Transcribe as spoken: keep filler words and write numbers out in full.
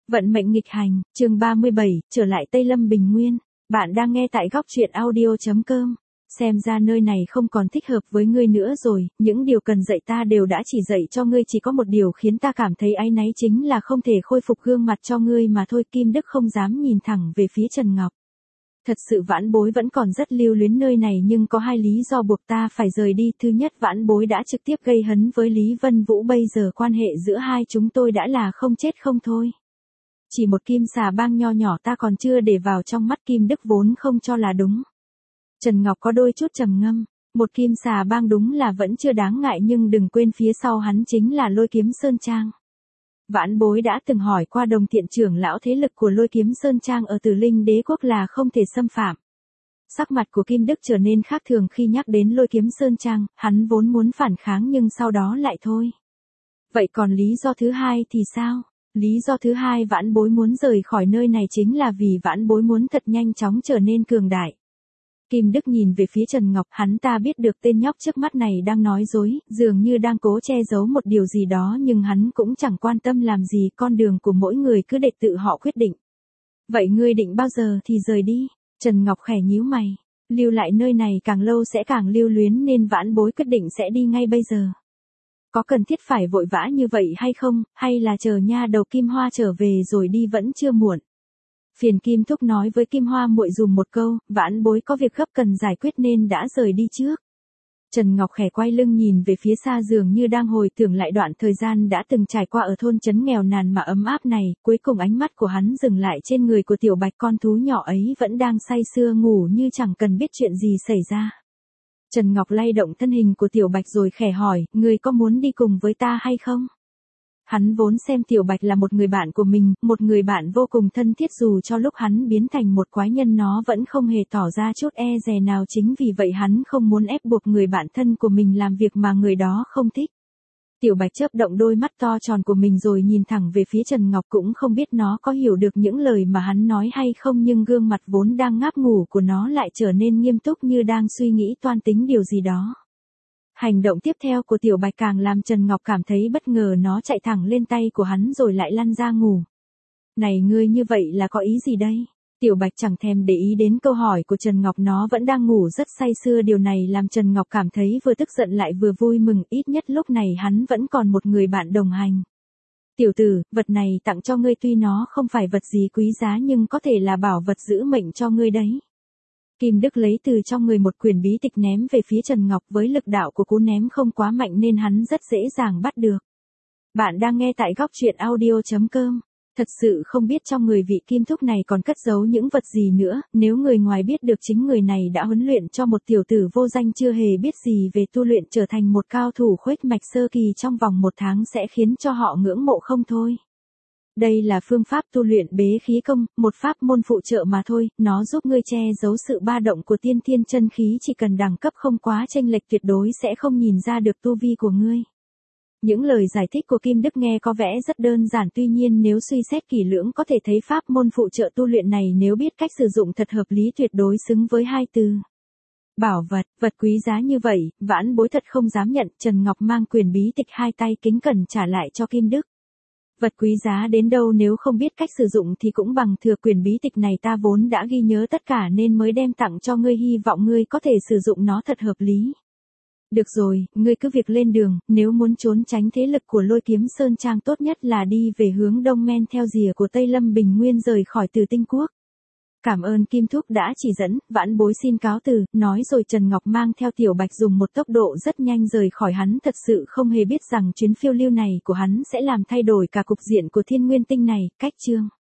Vận mệnh nghịch hành, chương ba mươi bảy, trở lại Tây Lâm Bình Nguyên. Bạn đang nghe tại góc truyện audio chấm com. Xem ra nơi này không còn thích hợp với ngươi nữa rồi, những điều cần dạy ta đều đã chỉ dạy cho ngươi, chỉ có một điều khiến ta cảm thấy áy náy chính là không thể khôi phục gương mặt cho ngươi mà thôi. Kim Đức không dám nhìn thẳng về phía Trần Ngọc. Thật sự vãn bối vẫn còn rất lưu luyến nơi này, nhưng có hai lý do buộc ta phải rời đi. Thứ nhất, vãn bối đã trực tiếp gây hấn với Lý Vân Vũ, bây giờ quan hệ giữa hai chúng tôi đã là không chết không thôi. Chỉ một kim xà bang nho nhỏ ta còn chưa để vào trong mắt. Kim Đức vốn không cho là đúng. Trần Ngọc có đôi chút trầm ngâm, một kim xà bang đúng là vẫn chưa đáng ngại, nhưng đừng quên phía sau hắn chính là Lôi Kiếm Sơn Trang. Vãn bối đã từng hỏi qua Đồng Thiện trưởng lão, thế lực của Lôi Kiếm Sơn Trang ở Tử Linh Đế quốc là không thể xâm phạm. Sắc mặt của Kim Đức trở nên khác thường khi nhắc đến Lôi Kiếm Sơn Trang, hắn vốn muốn phản kháng nhưng sau đó lại thôi. Vậy còn lý do thứ hai thì sao? Lý do thứ hai vãn bối muốn rời khỏi nơi này chính là vì vãn bối muốn thật nhanh chóng trở nên cường đại. Kim Đức nhìn về phía Trần Ngọc, hắn ta biết được tên nhóc trước mắt này đang nói dối, dường như đang cố che giấu một điều gì đó, nhưng hắn cũng chẳng quan tâm làm gì, con đường của mỗi người cứ để tự họ quyết định. Vậy ngươi định bao giờ thì rời đi? Trần Ngọc khẽ nhíu mày, lưu lại nơi này càng lâu sẽ càng lưu luyến, nên vãn bối quyết định sẽ đi ngay bây giờ. Có cần thiết phải vội vã như vậy hay không, hay là chờ nha đầu Kim Hoa trở về rồi đi vẫn chưa muộn? Phiền Kim Thúc nói với Kim Hoa muội dùm một câu, vãn bối có việc gấp cần giải quyết nên đã rời đi trước. Trần Ngọc khẽ quay lưng nhìn về phía xa, dường như đang hồi tưởng lại đoạn thời gian đã từng trải qua ở thôn trấn nghèo nàn mà ấm áp này. Cuối cùng ánh mắt của hắn dừng lại trên người của Tiểu Bạch, con thú nhỏ ấy vẫn đang say sưa ngủ như chẳng cần biết chuyện gì xảy ra. Trần Ngọc lay động thân hình của Tiểu Bạch rồi khẽ hỏi, ngươi có muốn đi cùng với ta hay không? Hắn vốn xem Tiểu Bạch là một người bạn của mình, một người bạn vô cùng thân thiết, dù cho lúc hắn biến thành một quái nhân nó vẫn không hề tỏ ra chút e dè nào. Chính vì vậy hắn không muốn ép buộc người bạn thân của mình làm việc mà người đó không thích. Tiểu Bạch chớp động đôi mắt to tròn của mình rồi nhìn thẳng về phía Trần Ngọc, cũng không biết nó có hiểu được những lời mà hắn nói hay không, nhưng gương mặt vốn đang ngáp ngủ của nó lại trở nên nghiêm túc như đang suy nghĩ toan tính điều gì đó. Hành động tiếp theo của Tiểu Bạch càng làm Trần Ngọc cảm thấy bất ngờ, nó chạy thẳng lên tay của hắn rồi lại lăn ra ngủ. Này ngươi, như vậy là có ý gì đây? Tiểu Bạch chẳng thèm để ý đến câu hỏi của Trần Ngọc, nó vẫn đang ngủ rất say sưa. Điều này làm Trần Ngọc cảm thấy vừa tức giận lại vừa vui mừng, ít nhất lúc này hắn vẫn còn một người bạn đồng hành. Tiểu tử, vật này tặng cho ngươi, tuy nó không phải vật gì quý giá nhưng có thể là bảo vật giữ mệnh cho ngươi đấy. Kim Đức lấy từ trong người một quyển bí tịch ném về phía Trần Ngọc, với lực đạo của cú ném không quá mạnh nên hắn rất dễ dàng bắt được. Bạn đang nghe tại góc truyện audio chấm com. Thật sự không biết trong người vị Kim Thúc này còn cất giấu những vật gì nữa, nếu người ngoài biết được chính người này đã huấn luyện cho một tiểu tử vô danh chưa hề biết gì về tu luyện trở thành một cao thủ khuếch mạch sơ kỳ trong vòng một tháng sẽ khiến cho họ ngưỡng mộ không thôi. Đây là phương pháp tu luyện bế khí công, một pháp môn phụ trợ mà thôi, nó giúp ngươi che giấu sự ba động của tiên thiên chân khí, chỉ cần đẳng cấp không quá chênh lệch tuyệt đối sẽ không nhìn ra được tu vi của ngươi. Những lời giải thích của Kim Đức nghe có vẻ rất đơn giản, tuy nhiên nếu suy xét kỹ lưỡng có thể thấy pháp môn phụ trợ tu luyện này nếu biết cách sử dụng thật hợp lý tuyệt đối xứng với hai từ bảo vật. Vật quý giá như vậy, vãn bối thật không dám nhận. Trần Ngọc mang quyền bí tịch hai tay kính cẩn trả lại cho Kim Đức. Vật quý giá đến đâu nếu không biết cách sử dụng thì cũng bằng thừa, quyền bí tịch này ta vốn đã ghi nhớ tất cả nên mới đem tặng cho ngươi, hy vọng ngươi có thể sử dụng nó thật hợp lý. Được rồi, ngươi cứ việc lên đường, nếu muốn trốn tránh thế lực của Lôi Kiếm Sơn Trang tốt nhất là đi về hướng đông, men theo rìa của Tây Lâm Bình Nguyên rời khỏi Tử Tinh Quốc. Cảm ơn Kim Thúc đã chỉ dẫn, vãn bối xin cáo từ, nói rồi Trần Ngọc mang theo Tiểu Bạch dùng một tốc độ rất nhanh rời khỏi. Hắn thật sự không hề biết rằng chuyến phiêu lưu này của hắn sẽ làm thay đổi cả cục diện của Thiên Nguyên Tinh này. Cách chương